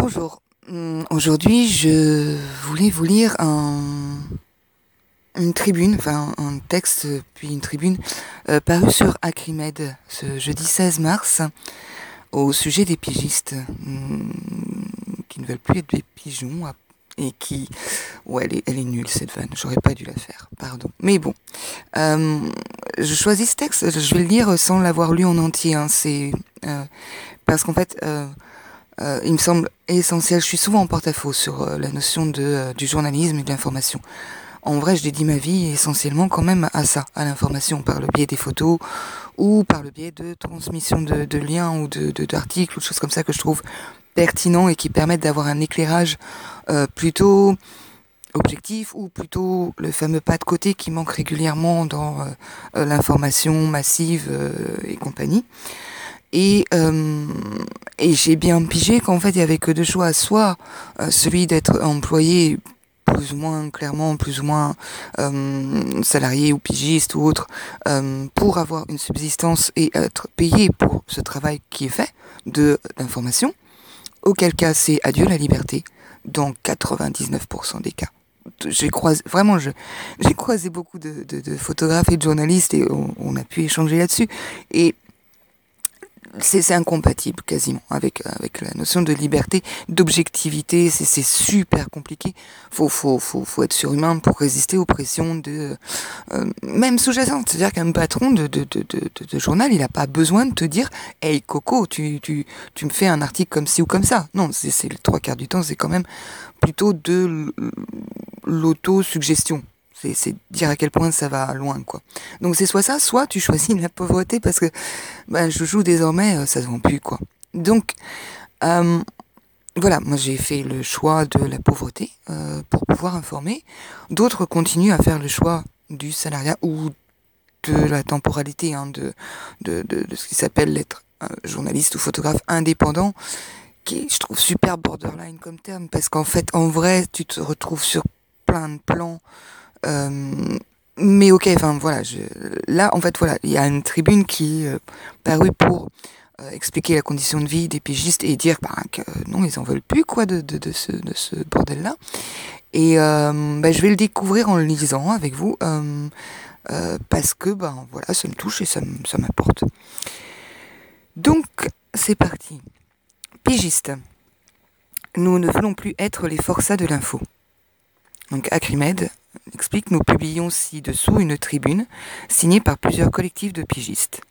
Bonjour. Aujourd'hui, je voulais vous lire une tribune, enfin un texte, puis une tribune, paru sur Acrimed ce jeudi 16 mars, au sujet des pigistes qui ne veulent plus être des pigeons et qui... Ouais, elle est nulle cette vanne, j'aurais pas dû la faire, pardon. Mais bon, je choisis ce texte, je vais le lire sans l'avoir lu en entier, hein, parce qu'en fait... il me semble essentiel, je suis souvent en porte-à-faux sur la notion du journalisme et de l'information. En vrai, je dédie ma vie essentiellement quand même à ça, à l'information, par le biais des photos ou par le biais de transmission de liens ou d'articles ou de choses comme ça que je trouve pertinents et qui permettent d'avoir un éclairage plutôt objectif ou plutôt le fameux pas de côté qui manque régulièrement dans l'information massive et compagnie. Et j'ai bien pigé qu'en fait il y avait que deux choix, soit celui d'être employé plus ou moins clairement, plus ou moins salarié ou pigiste ou autre, pour avoir une subsistance et être payé pour ce travail qui est fait d'information, auquel cas c'est adieu la liberté, dans 99% des cas. J'ai croisé beaucoup de photographes et de journalistes et on a pu échanger là-dessus. Et c'est incompatible quasiment avec la notion de liberté, d'objectivité. C'est super compliqué. Faut être surhumain pour résister aux pressions même sous-jacentes. C'est-à-dire qu'un patron de journal, il a pas besoin de te dire hey Coco, tu me fais un article comme ci ou comme ça. Non, c'est le trois quarts du temps, c'est quand même plutôt de l'autosuggestion. C'est dire à quel point ça va loin, quoi. Donc c'est soit ça, soit tu choisis la pauvreté parce que je joue désormais, ça se vend plus, quoi. Donc voilà, moi j'ai fait le choix de la pauvreté pour pouvoir informer. D'autres continuent à faire le choix du salariat ou de la temporalité, hein, de ce qui s'appelle l'être journaliste ou photographe indépendant, qui je trouve super borderline comme terme parce qu'en fait, en vrai, tu te retrouves sur plein de plans. Mais ok, enfin voilà, là en fait voilà, il y a une tribune qui est parue pour expliquer la condition de vie des pigistes et dire que non, ils en veulent plus quoi de ce bordel-là. Et je vais le découvrir en le lisant avec vous parce que voilà, ça me touche et ça m'apporte. Donc c'est parti. Pigistes. Nous ne voulons plus être les forçats de l'info. Donc Acrimed explique, nous publions ci-dessous une tribune signée par plusieurs collectifs de pigistes.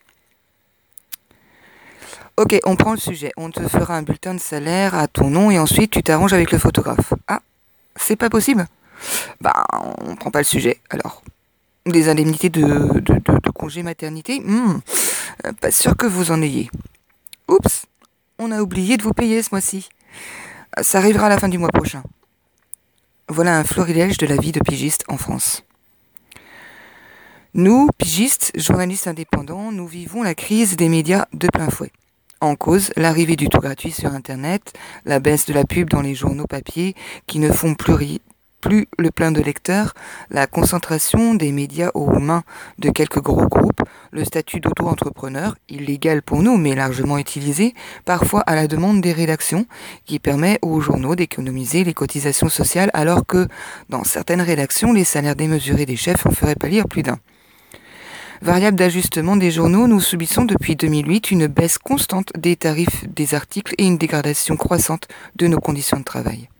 Ok, on prend le sujet. On te fera un bulletin de salaire à ton nom et ensuite tu t'arranges avec le photographe. Ah, c'est pas possible ? On prend pas le sujet. Alors, des indemnités de congé maternité ? Pas sûr que vous en ayez. Oups, on a oublié de vous payer ce mois-ci. Ça arrivera à la fin du mois prochain. Voilà un florilège de la vie de pigiste en France. Nous, pigistes, journalistes indépendants, nous vivons la crise des médias de plein fouet. En cause, l'arrivée du tout gratuit sur Internet, la baisse de la pub dans les journaux papier qui ne font plus le plein de lecteurs, la concentration des médias aux mains de quelques gros groupes, le statut d'auto-entrepreneur, illégal pour nous mais largement utilisé, parfois à la demande des rédactions, qui permet aux journaux d'économiser les cotisations sociales alors que, dans certaines rédactions, les salaires démesurés des chefs en feraient pâlir plus d'un. Variable d'ajustement des journaux, nous subissons depuis 2008 une baisse constante des tarifs des articles et une dégradation croissante de nos conditions de travail.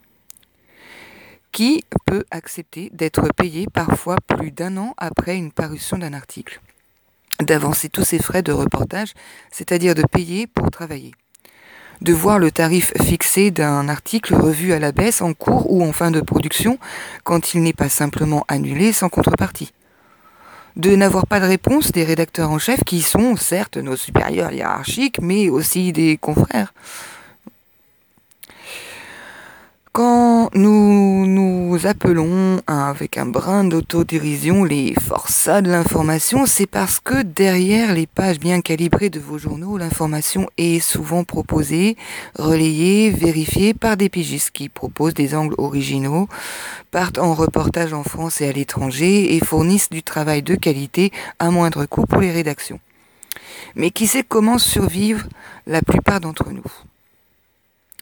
Qui peut accepter d'être payé parfois plus d'un an après une parution d'un article ? D'avancer tous ses frais de reportage, c'est-à-dire de payer pour travailler. De voir le tarif fixé d'un article revu à la baisse en cours ou en fin de production quand il n'est pas simplement annulé sans contrepartie. De n'avoir pas de réponse des rédacteurs en chef qui sont certes nos supérieurs hiérarchiques mais aussi des confrères. Quand nous nous appelons avec un brin d'autodérision les forçats de l'information, c'est parce que derrière les pages bien calibrées de vos journaux, l'information est souvent proposée, relayée, vérifiée par des pigistes qui proposent des angles originaux, partent en reportage en France et à l'étranger et fournissent du travail de qualité à moindre coût pour les rédactions. Mais qui sait comment survivre la plupart d'entre nous ?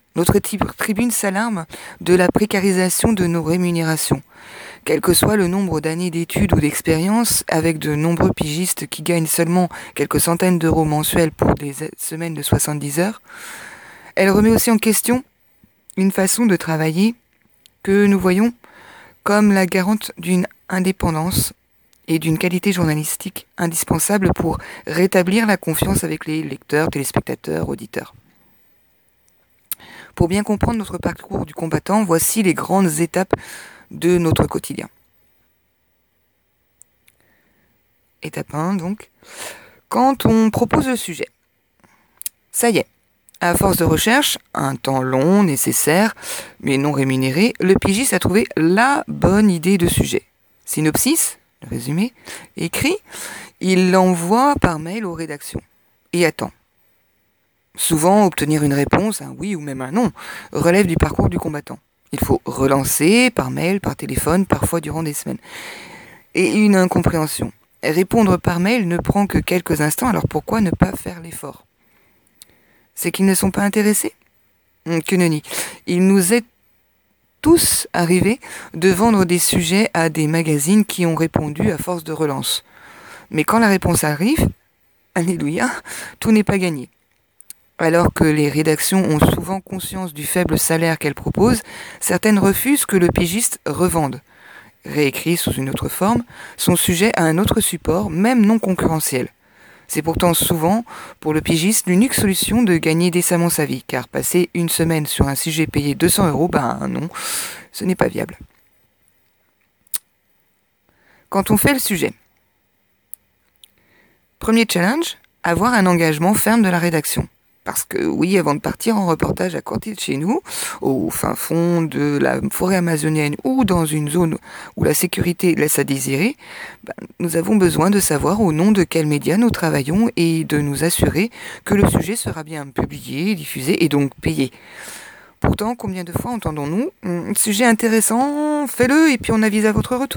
Notre tribune s'alarme de la précarisation de nos rémunérations. Quel que soit le nombre d'années d'études ou d'expérience, avec de nombreux pigistes qui gagnent seulement quelques centaines d'euros mensuels pour des semaines de 70 heures, elle remet aussi en question une façon de travailler que nous voyons comme la garante d'une indépendance et d'une qualité journalistique indispensable pour rétablir la confiance avec les lecteurs, téléspectateurs, auditeurs. Pour bien comprendre notre parcours du combattant, voici les grandes étapes de notre quotidien. Étape 1, donc. Quand on propose le sujet, ça y est, à force de recherche, un temps long, nécessaire, mais non rémunéré, le pigiste a trouvé la bonne idée de sujet. Synopsis, le résumé, écrit, il l'envoie par mail aux rédactions et attend. Souvent, obtenir une réponse, un oui ou même un non, relève du parcours du combattant. Il faut relancer par mail, par téléphone, parfois durant des semaines. Et une incompréhension. Répondre par mail ne prend que quelques instants, alors pourquoi ne pas faire l'effort ? C'est qu'ils ne sont pas intéressés ? Que nenni. Il nous est tous arrivé de vendre des sujets à des magazines qui ont répondu à force de relance. Mais quand la réponse arrive, alléluia, tout n'est pas gagné. Alors que les rédactions ont souvent conscience du faible salaire qu'elles proposent, certaines refusent que le pigiste revende, réécrit sous une autre forme, son sujet à un autre support, même non concurrentiel. C'est pourtant souvent, pour le pigiste, l'unique solution de gagner décemment sa vie, car passer une semaine sur un sujet payé 200 euros, ben non, ce n'est pas viable. Quand on fait le sujet, premier challenge, avoir un engagement ferme de la rédaction. Parce que oui, avant de partir en reportage à côté de chez nous, au fin fond de la forêt amazonienne ou dans une zone où la sécurité laisse à désirer, nous avons besoin de savoir au nom de quels médias nous travaillons et de nous assurer que le sujet sera bien publié, diffusé et donc payé. Pourtant, combien de fois entendons-nous « Sujet intéressant, fais-le et puis on avise à votre retour ».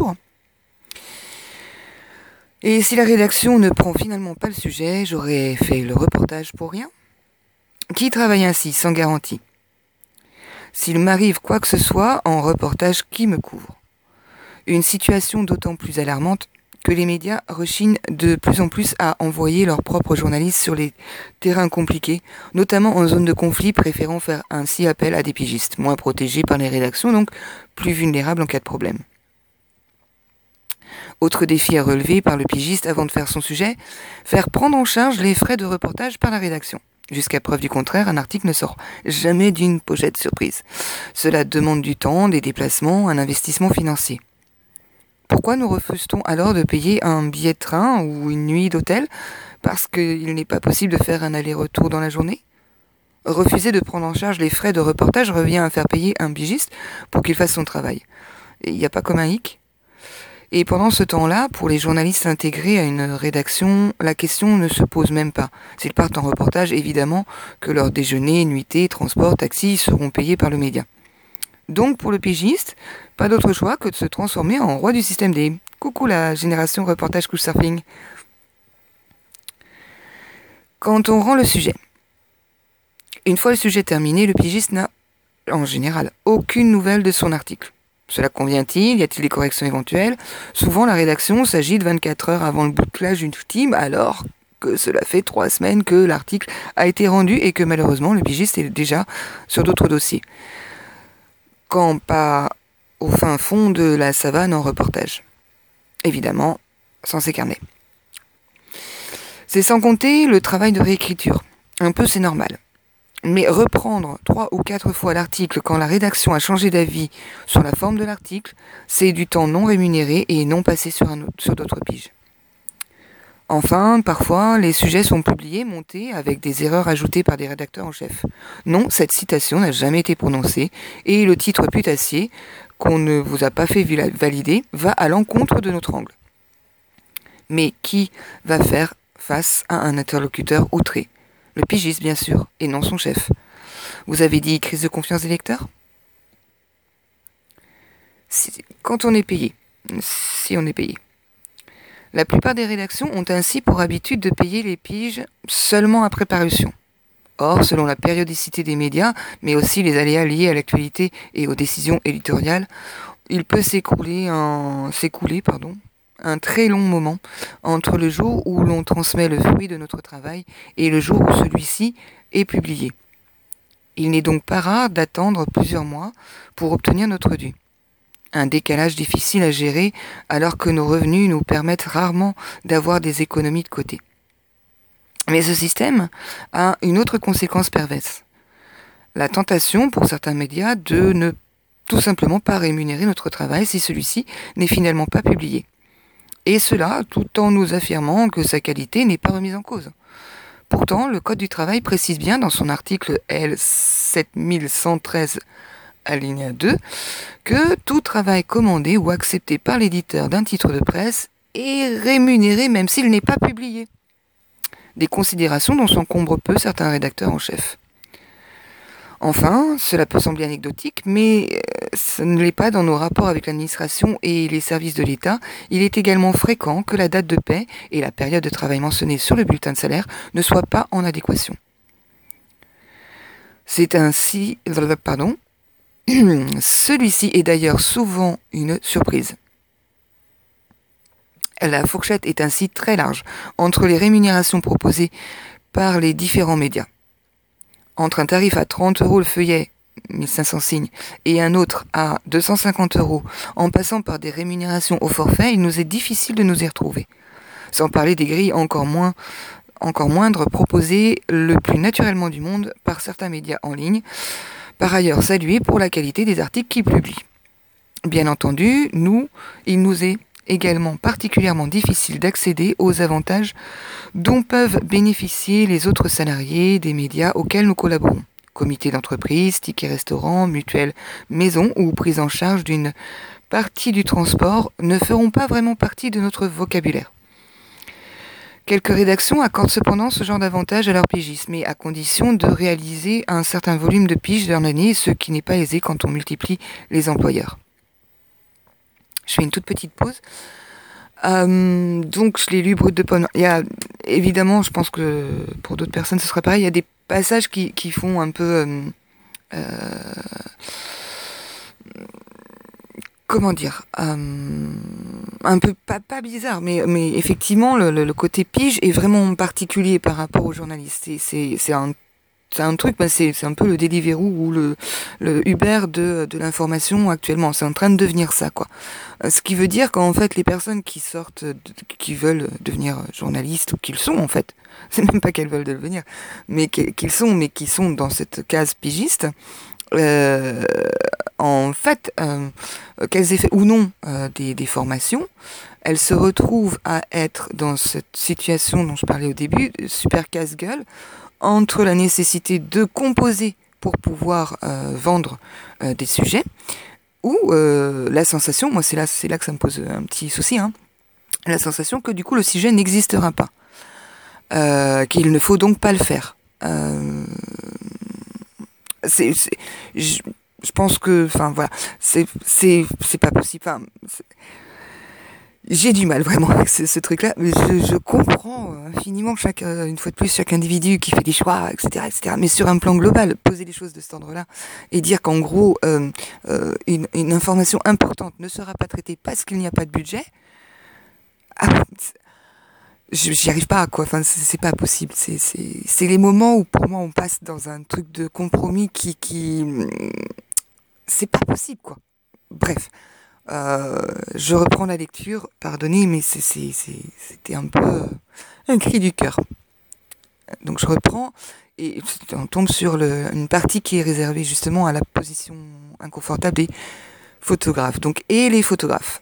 Et si la rédaction ne prend finalement pas le sujet, j'aurais fait le reportage pour rien ? Qui travaille ainsi, sans garantie ? S'il m'arrive quoi que ce soit, en reportage, qui me couvre ? Une situation d'autant plus alarmante que les médias rechignent de plus en plus à envoyer leurs propres journalistes sur les terrains compliqués, notamment en zone de conflit, préférant faire ainsi appel à des pigistes, moins protégés par les rédactions, donc plus vulnérables en cas de problème. Autre défi à relever par le pigiste avant de faire son sujet, faire prendre en charge les frais de reportage par la rédaction. Jusqu'à preuve du contraire, un article ne sort jamais d'une pochette surprise. Cela demande du temps, des déplacements, un investissement financier. Pourquoi nous refuse-t-on alors de payer un billet de train ou une nuit d'hôtel parce qu'il n'est pas possible de faire un aller-retour dans la journée ? Refuser de prendre en charge les frais de reportage revient à faire payer un pigiste pour qu'il fasse son travail. Il n'y a pas comme un hic ? Et pendant ce temps-là, pour les journalistes intégrés à une rédaction, la question ne se pose même pas. S'ils partent en reportage, évidemment que leurs déjeuners, nuitées, transports, taxis seront payés par le média. Donc pour le pigiste, pas d'autre choix que de se transformer en roi du système D. Coucou la génération reportage couchsurfing. Quand on rend le sujet. Une fois le sujet terminé, le pigiste n'a, en général, aucune nouvelle de son article. Cela convient-il ? Y a-t-il des corrections éventuelles ? Souvent, la rédaction s'agite 24 heures avant le bouclage ultime, alors que cela fait 3 semaines que l'article a été rendu et que malheureusement, le pigiste est déjà sur d'autres dossiers. Quand pas au fin fond de la savane en reportage. Évidemment, sans ses carnets. C'est sans compter le travail de réécriture. Un peu, c'est normal. Mais reprendre 3 ou 4 fois l'article quand la rédaction a changé d'avis sur la forme de l'article, c'est du temps non rémunéré et non passé sur d'autres piges. Enfin, parfois, les sujets sont publiés, montés, avec des erreurs ajoutées par des rédacteurs en chef. Non, cette citation n'a jamais été prononcée et le titre putassier, qu'on ne vous a pas fait valider, va à l'encontre de notre angle. Mais qui va faire face à un interlocuteur outré ? Le pigiste, bien sûr, et non son chef. Vous avez dit crise de confiance des lecteurs ? Quand on est payé, si on est payé. La plupart des rédactions ont ainsi pour habitude de payer les piges seulement après parution. Or, selon la périodicité des médias, mais aussi les aléas liés à l'actualité et aux décisions éditoriales, il peut s'écouler un très long moment entre le jour où l'on transmet le fruit de notre travail et le jour où celui-ci est publié. Il n'est donc pas rare d'attendre plusieurs mois pour obtenir notre dû. Un décalage difficile à gérer alors que nos revenus nous permettent rarement d'avoir des économies de côté. Mais ce système a une autre conséquence perverse. La tentation pour certains médias de ne tout simplement pas rémunérer notre travail si celui-ci n'est finalement pas publié. Et cela tout en nous affirmant que sa qualité n'est pas remise en cause. Pourtant, le Code du travail précise bien dans son article L 7113 alinéa 2 que tout travail commandé ou accepté par l'éditeur d'un titre de presse est rémunéré même s'il n'est pas publié. Des considérations dont s'encombrent peu certains rédacteurs en chef. Enfin, cela peut sembler anecdotique, mais ce ne l'est pas dans nos rapports avec l'administration et les services de l'État. Il est également fréquent que la date de paie et la période de travail mentionnée sur le bulletin de salaire ne soient pas en adéquation. C'est ainsi, celui-ci est d'ailleurs souvent une surprise. La fourchette est ainsi très large entre les rémunérations proposées par les différents médias. Entre un tarif à 30 € le feuillet, 1500 signes, et un autre à 250 €, en passant par des rémunérations au forfait, il nous est difficile de nous y retrouver. Sans parler des grilles encore moindres proposées le plus naturellement du monde par certains médias en ligne, par ailleurs salués pour la qualité des articles qu'ils publient. Bien entendu, il nous est également particulièrement difficile d'accéder aux avantages dont peuvent bénéficier les autres salariés des médias auxquels nous collaborons. Comité d'entreprise, tickets restaurant, mutuelle maison ou prise en charge d'une partie du transport ne feront pas vraiment partie de notre vocabulaire. Quelques rédactions accordent cependant ce genre d'avantages à leurs pigistes, mais à condition de réaliser un certain volume de piges dans l'année, ce qui n'est pas aisé quand on multiplie les employeurs. Je fais une toute petite pause. Donc je l'ai lu brut de pomme. Il y a évidemment, je pense que pour d'autres personnes ce sera pareil, il y a des passages qui font un peu comment dire, un peu pas bizarre, mais effectivement le côté pige est vraiment particulier par rapport aux journalistes. C'est un truc, c'est un peu le Deliveroo ou le Uber de l'information actuellement. C'est en train de devenir ça, quoi. Ce qui veut dire qu'en fait, les personnes qui qui veulent devenir journalistes, ou qu'ils sont en fait, c'est même pas qu'elles veulent devenir, mais qui sont dans cette case pigiste, en fait, qu'elles aient fait ou non des formations, elles se retrouvent à être dans cette situation dont je parlais au début, super casse-gueule, entre la nécessité de composer pour pouvoir vendre des sujets, ou la sensation, moi c'est là que ça me pose un petit souci, la sensation que du coup le sujet n'existera pas, qu'il ne faut donc pas le faire. Je pense que, enfin voilà, c'est pas possible. Enfin, j'ai du mal vraiment avec ce truc-là, mais je comprends infiniment une fois de plus, chaque individu qui fait des choix, etc., etc. Mais sur un plan global, poser les choses de cet ordre-là et dire qu'en gros, une information importante ne sera pas traitée parce qu'il n'y a pas de budget, j'y arrive pas, quoi. Enfin, c'est pas possible. C'est les moments où, pour moi, on passe dans un truc de compromis qui c'est pas possible, quoi. Bref. Je reprends la lecture, pardonnez, mais c'était un peu un cri du cœur. Donc je reprends et on tombe sur une partie qui est réservée justement à la position inconfortable des photographes. Donc, et les photographes.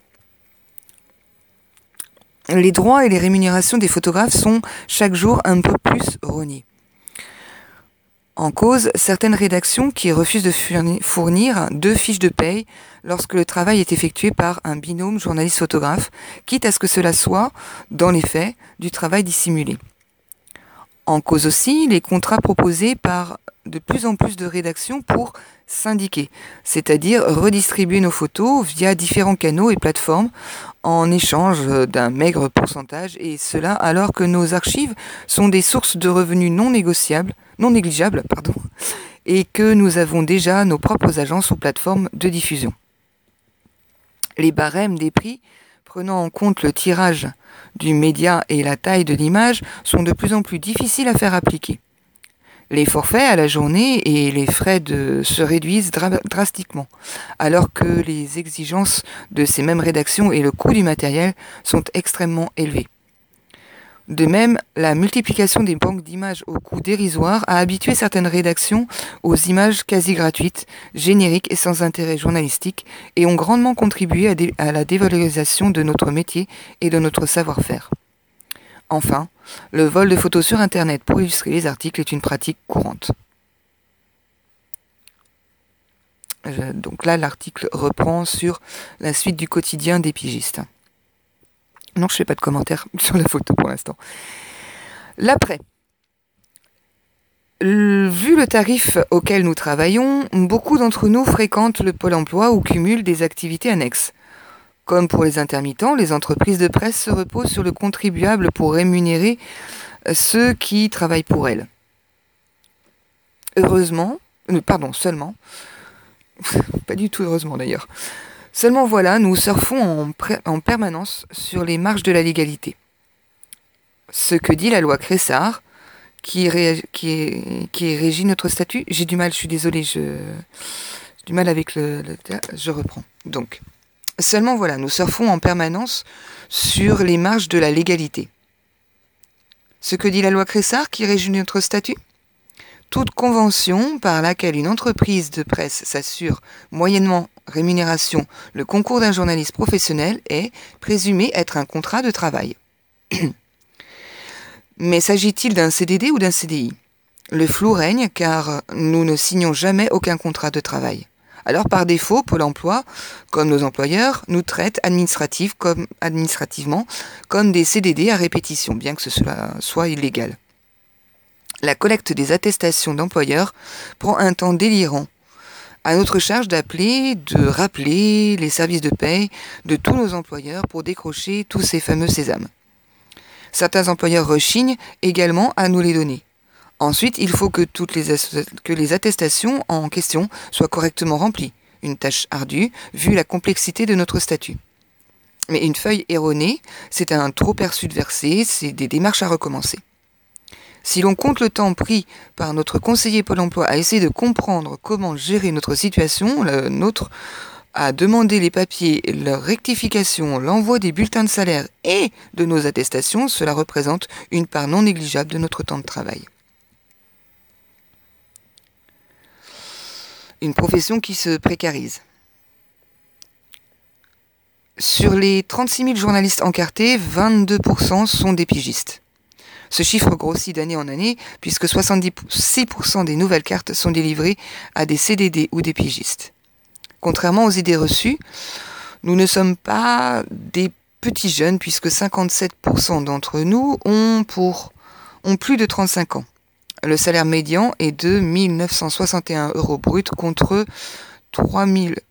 Les droits et les rémunérations des photographes sont chaque jour un peu plus rognés. En cause, certaines rédactions qui refusent de fournir 2 fiches de paye lorsque le travail est effectué par un binôme journaliste-photographe, quitte à ce que cela soit, dans les faits, du travail dissimulé. En cause aussi les contrats proposés par de plus en plus de rédactions pour syndiquer, c'est-à-dire redistribuer nos photos via différents canaux et plateformes en échange d'un maigre pourcentage, et cela alors que nos archives sont des sources de revenus non négligeables, et que nous avons déjà nos propres agences ou plateformes de diffusion. Les barèmes des prix, prenant en compte le tirage du média et la taille de l'image, sont de plus en plus difficiles à faire appliquer. Les forfaits à la journée et les frais se réduisent drastiquement, alors que les exigences de ces mêmes rédactions et le coût du matériel sont extrêmement élevés. De même, la multiplication des banques d'images au coût dérisoire a habitué certaines rédactions aux images quasi gratuites, génériques et sans intérêt journalistique, et ont grandement contribué à la dévalorisation de notre métier et de notre savoir-faire. Enfin, le vol de photos sur Internet pour illustrer les articles est une pratique courante. Donc là, l'article reprend sur la suite du quotidien des pigistes. Non, je ne fais pas de commentaires sur la photo pour l'instant. L'après. Vu le tarif auquel nous travaillons, beaucoup d'entre nous fréquentent le Pôle emploi ou cumulent des activités annexes. Comme pour les intermittents, les entreprises de presse se reposent sur le contribuable pour rémunérer ceux qui travaillent pour elles. Seulement, pas du tout heureusement d'ailleurs, seulement voilà, nous surfons en permanence sur les marges de la légalité. Ce que dit la loi Cressard, qui régit notre statut, j'ai du mal, je suis désolée, j'ai du mal avec je reprends. Donc, seulement voilà, nous surfons en permanence sur les marges de la légalité. Ce que dit la loi Cressard, qui régit notre statut ? Toute convention par laquelle une entreprise de presse s'assure, moyennement rémunération, le concours d'un journaliste professionnel est présumée être un contrat de travail. Mais s'agit-il d'un CDD ou d'un CDI ? Le flou règne car nous ne signons jamais aucun contrat de travail. Alors par défaut, Pôle emploi, comme nos employeurs, nous traite administrativement comme des CDD à répétition, bien que cela soit illégal. La collecte des attestations d'employeurs prend un temps délirant. À notre charge de rappeler les services de paye de tous nos employeurs pour décrocher tous ces fameux sésames. Certains employeurs rechignent également à nous les donner. Ensuite, il faut que les attestations en question soient correctement remplies. Une tâche ardue, vu la complexité de notre statut. Mais une feuille erronée, c'est un trop perçu de versé, c'est des démarches à recommencer. Si l'on compte le temps pris par notre conseiller Pôle emploi à essayer de comprendre comment gérer notre situation, à demander les papiers, leur rectification, l'envoi des bulletins de salaire et de nos attestations, cela représente une part non négligeable de notre temps de travail. Une profession qui se précarise. Sur les 36 000 journalistes encartés, 22% sont des pigistes. Ce chiffre grossit d'année en année, puisque 66% des nouvelles cartes sont délivrées à des CDD ou des pigistes. Contrairement aux idées reçues, nous ne sommes pas des petits jeunes, puisque 57% d'entre nous ont plus de 35 ans. Le salaire médian est de 1 961 € brut contre 3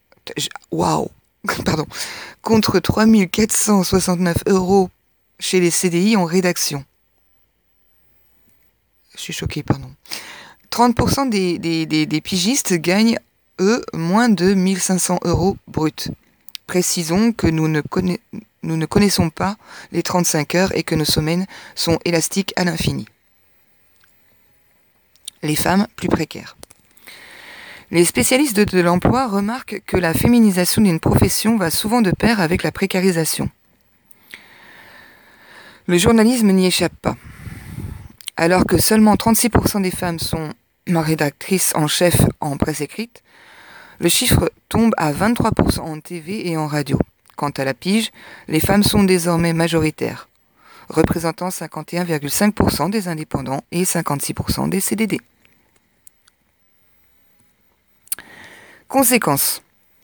469 € chez les CDI en rédaction. Je suis choquée, 30% des pigistes gagnent, eux, moins de 1 500 € brut. Précisons que nous ne connaissons pas les 35 heures et que nos semaines sont élastiques à l'infini. Les femmes plus précaires. Les spécialistes de l'emploi remarquent que la féminisation d'une profession va souvent de pair avec la précarisation. Le journalisme n'y échappe pas. Alors que seulement 36% des femmes sont rédactrices en chef en presse écrite, le chiffre tombe à 23% en TV et en radio. Quant à la pige, les femmes sont désormais majoritaires, représentant 51,5% des indépendants et 56% des CDD. Conséquences.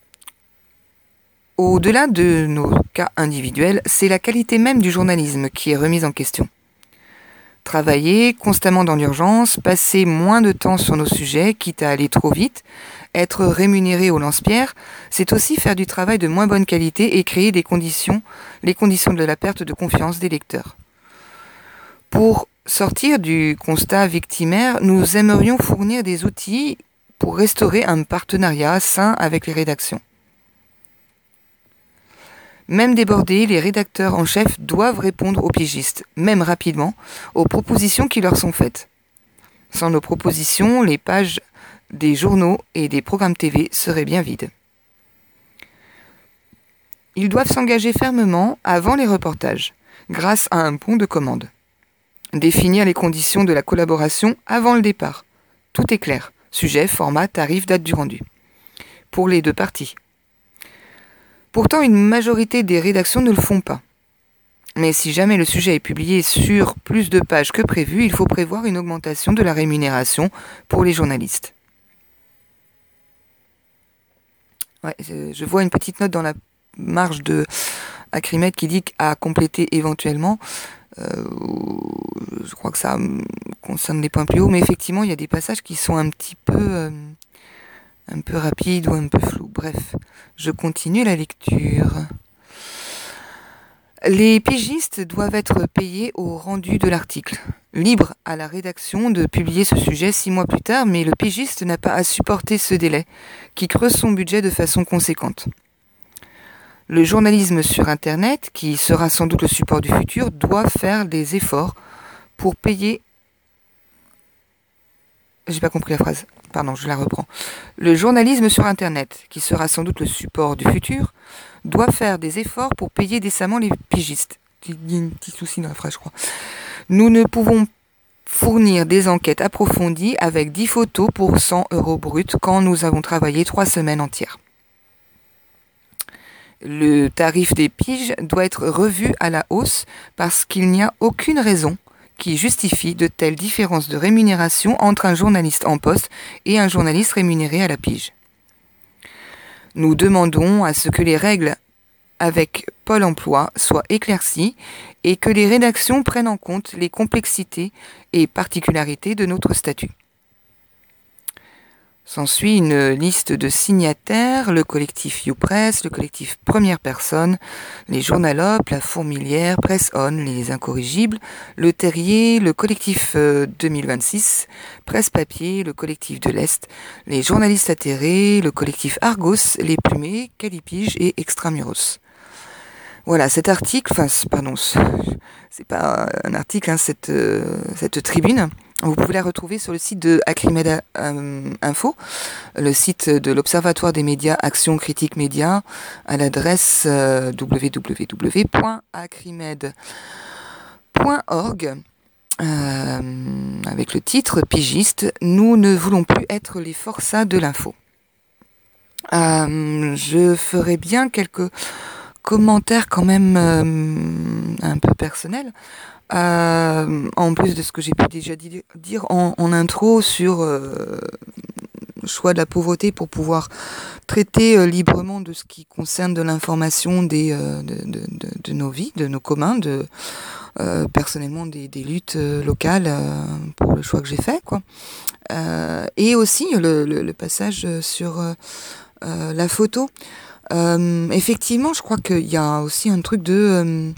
Au-delà de nos cas individuels, c'est la qualité même du journalisme qui est remise en question. Travailler constamment dans l'urgence, passer moins de temps sur nos sujets, quitte à aller trop vite, être rémunéré au lance-pierre, c'est aussi faire du travail de moins bonne qualité et créer les conditions de la perte de confiance des lecteurs. Pour sortir du constat victimaire, nous aimerions fournir des outils pour restaurer un partenariat sain avec les rédactions. Même débordés, les rédacteurs en chef doivent répondre aux pigistes, même rapidement, aux propositions qui leur sont faites. Sans nos propositions, les pages des journaux et des programmes TV seraient bien vides. Ils doivent s'engager fermement avant les reportages, grâce à un bon de commande. Définir les conditions de la collaboration avant le départ. Tout est clair. Sujet, format, tarif, date du rendu. Pour les deux parties. Pourtant, une majorité des rédactions ne le font pas. Mais si jamais le sujet est publié sur plus de pages que prévu, il faut prévoir une augmentation de la rémunération pour les journalistes. Ouais, je vois une petite note dans la marge de Acrimed qui dit à compléter éventuellement. Je crois que ça concerne les points plus hauts, mais effectivement, il y a des passages qui sont un peu rapides ou un peu flous. Bref, je continue la lecture. Les pigistes doivent être payés au rendu de l'article. Libre à la rédaction de publier ce sujet 6 mois plus tard, mais le pigiste n'a pas à supporter ce délai, qui creuse son budget de façon conséquente. Le journalisme sur Internet, qui sera sans doute le support du futur, doit faire des efforts pour payer... J'ai pas compris la phrase. Pardon, je la reprends. Le journalisme sur Internet, qui sera sans doute le support du futur, doit faire des efforts pour payer décemment les pigistes. Il y a un petit souci dans la phrase, je crois. Nous ne pouvons fournir des enquêtes approfondies avec 10 photos pour 100 € brut quand nous avons travaillé 3 semaines entières. Le tarif des piges doit être revu à la hausse parce qu'il n'y a aucune raison qui justifie de telles différences de rémunération entre un journaliste en poste et un journaliste rémunéré à la pige. Nous demandons à ce que les règles avec Pôle emploi soient éclaircies et que les rédactions prennent en compte les complexités et particularités de notre statut. S'ensuit une liste de signataires, le collectif YouPress, le collectif Première Personne, les Journalopes, la Fourmilière, Presse On, les Incorrigibles, le Terrier, le collectif 2026, Presse Papier, le collectif de l'Est, les journalistes atterrés, le collectif Argos, les Plumés, Calipige et Extramuros. Voilà, cet article, c'est pas un article, hein, cette tribune. Vous pouvez la retrouver sur le site de Acrimed Info, le site de l'Observatoire des médias Action Critique Média, à l'adresse www.acrimed.org, avec le titre « Pigiste, nous ne voulons plus être les forçats de l'info ». Je ferai bien quelques commentaires quand même un peu personnels. En plus de ce que j'ai pu déjà dire en intro sur le choix de la pauvreté pour pouvoir traiter librement de ce qui concerne de l'information de nos vies, de nos communs, personnellement des luttes locales pour le choix que j'ai fait, quoi. Et aussi le passage sur la photo. Effectivement, je crois qu'il y a aussi un truc de...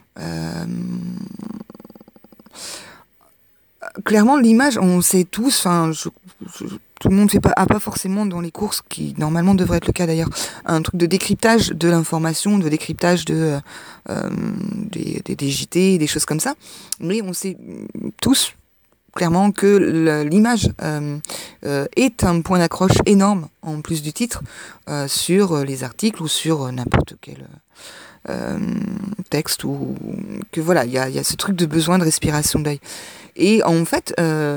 clairement, l'image, on sait tous, tout le monde a pas forcément dans les courses, qui normalement devrait être le cas d'ailleurs, un truc de décryptage de l'information, de décryptage des JT, des choses comme ça. Mais on sait tous clairement que l'image est un point d'accroche énorme, en plus du titre, sur les articles ou sur n'importe quel texte, ou que voilà, il y a ce truc de besoin de respiration d'œil. Et en fait,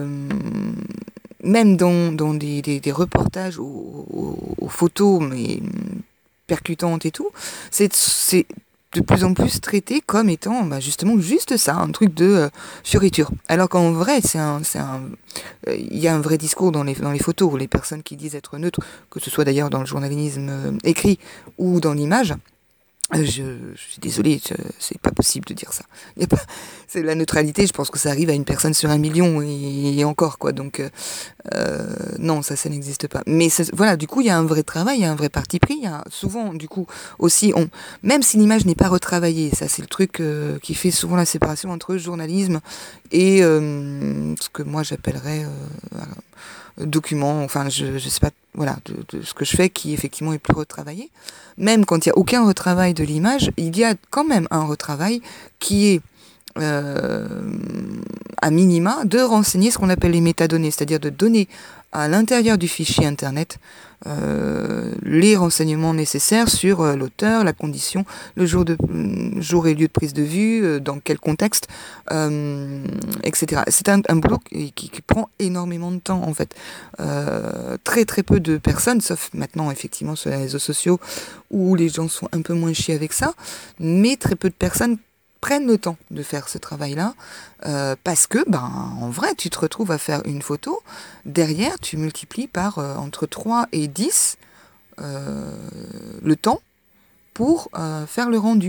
même dans des reportages aux photos, mais percutantes et tout, c'est de plus en plus traité comme étant justement juste ça, un truc de fioriture. Alors qu'en vrai, il y a un vrai discours dans les photos, où les personnes qui disent être neutres, que ce soit d'ailleurs dans le journalisme écrit ou dans l'image, Je suis désolée, c'est pas possible de dire ça. Y a pas, c'est la neutralité, je pense que ça arrive à une personne sur 1 million et encore quoi. Donc non, ça n'existe pas. Mais voilà, du coup, il y a un vrai travail, il y a un vrai parti pris. Il y a souvent, du coup, aussi, même si l'image n'est pas retravaillée, ça c'est le truc qui fait souvent la séparation entre journalisme et ce que moi j'appellerais document, enfin je sais pas, voilà, de ce que je fais qui effectivement est plus retravaillé. Même quand il n'y a aucun retravail de l'image, il y a quand même un retravail qui est euh, à minima de renseigner ce qu'on appelle les métadonnées, c'est-à-dire de donner à l'intérieur du fichier internet les renseignements nécessaires sur l'auteur, la condition, jour et lieu de prise de vue, dans quel contexte, etc. C'est un boulot qui prend énormément de temps en fait. Très très peu de personnes, sauf maintenant effectivement sur les réseaux sociaux où les gens sont un peu moins chiés avec ça, mais très peu de personnes prennent le temps de faire ce travail-là parce que, en vrai, tu te retrouves à faire une photo, derrière, tu multiplies par entre 3 et 10 le temps pour faire le rendu.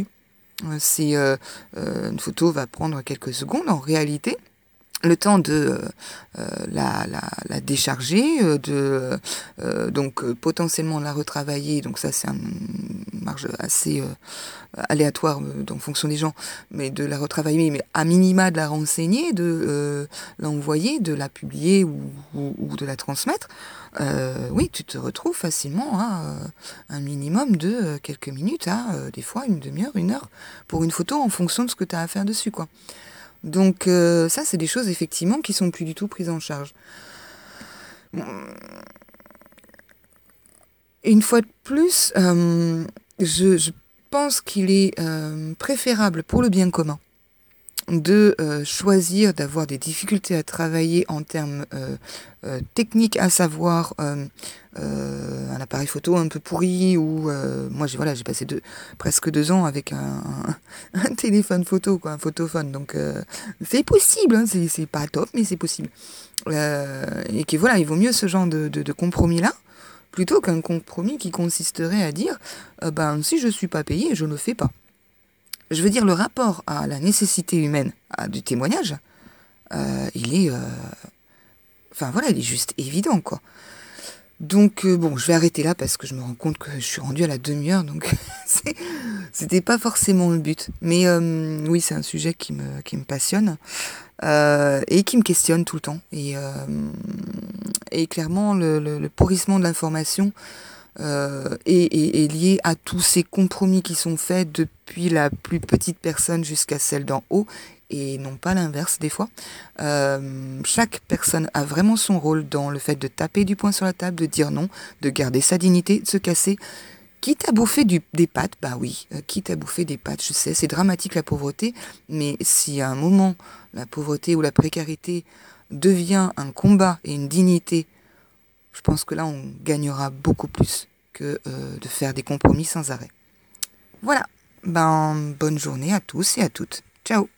Une photo va prendre quelques secondes, en réalité, le temps de la décharger, donc potentiellement la retravailler, donc ça c'est une marge assez aléatoire en fonction des gens, mais de la retravailler, mais à minima de la renseigner, de l'envoyer, de la publier ou de la transmettre. Oui, tu te retrouves facilement à un minimum de quelques minutes à des fois une demi-heure, 1 heure pour une photo en fonction de ce que tu as à faire dessus, quoi. Donc ça, c'est des choses effectivement qui sont plus du tout prises en charge. Une fois de plus, je pense qu'il est préférable pour le bien commun de choisir d'avoir des difficultés à travailler en termes techniques, à savoir un appareil photo un peu pourri ou moi j'ai passé presque 2 ans avec un téléphone photo, quoi, un photophone, donc c'est possible, hein, c'est pas top mais c'est possible, et que voilà, il vaut mieux ce genre de compromis là plutôt qu'un compromis qui consisterait à dire si je suis pas payé je ne le fais pas. Je veux dire, le rapport à la nécessité humaine du témoignage, il est, il est juste évident, quoi. Donc bon, je vais arrêter là parce que je me rends compte que je suis rendue à la demi-heure, donc c'était pas forcément le but. Mais oui, c'est un sujet qui me passionne et qui me questionne tout le temps. Et clairement, le pourrissement de l'information est lié à tous ces compromis qui sont faits depuis la plus petite personne jusqu'à celle d'en haut, et non pas l'inverse des fois. Chaque personne a vraiment son rôle dans le fait de taper du poing sur la table, de dire non, de garder sa dignité, de se casser. Quitte à bouffer des pâtes, oui, quitte à bouffer des pâtes, je sais, c'est dramatique la pauvreté, mais si à un moment la pauvreté ou la précarité devient un combat et une dignité, je pense que là, on gagnera beaucoup plus que de faire des compromis sans arrêt. Voilà. Bonne journée à tous et à toutes. Ciao.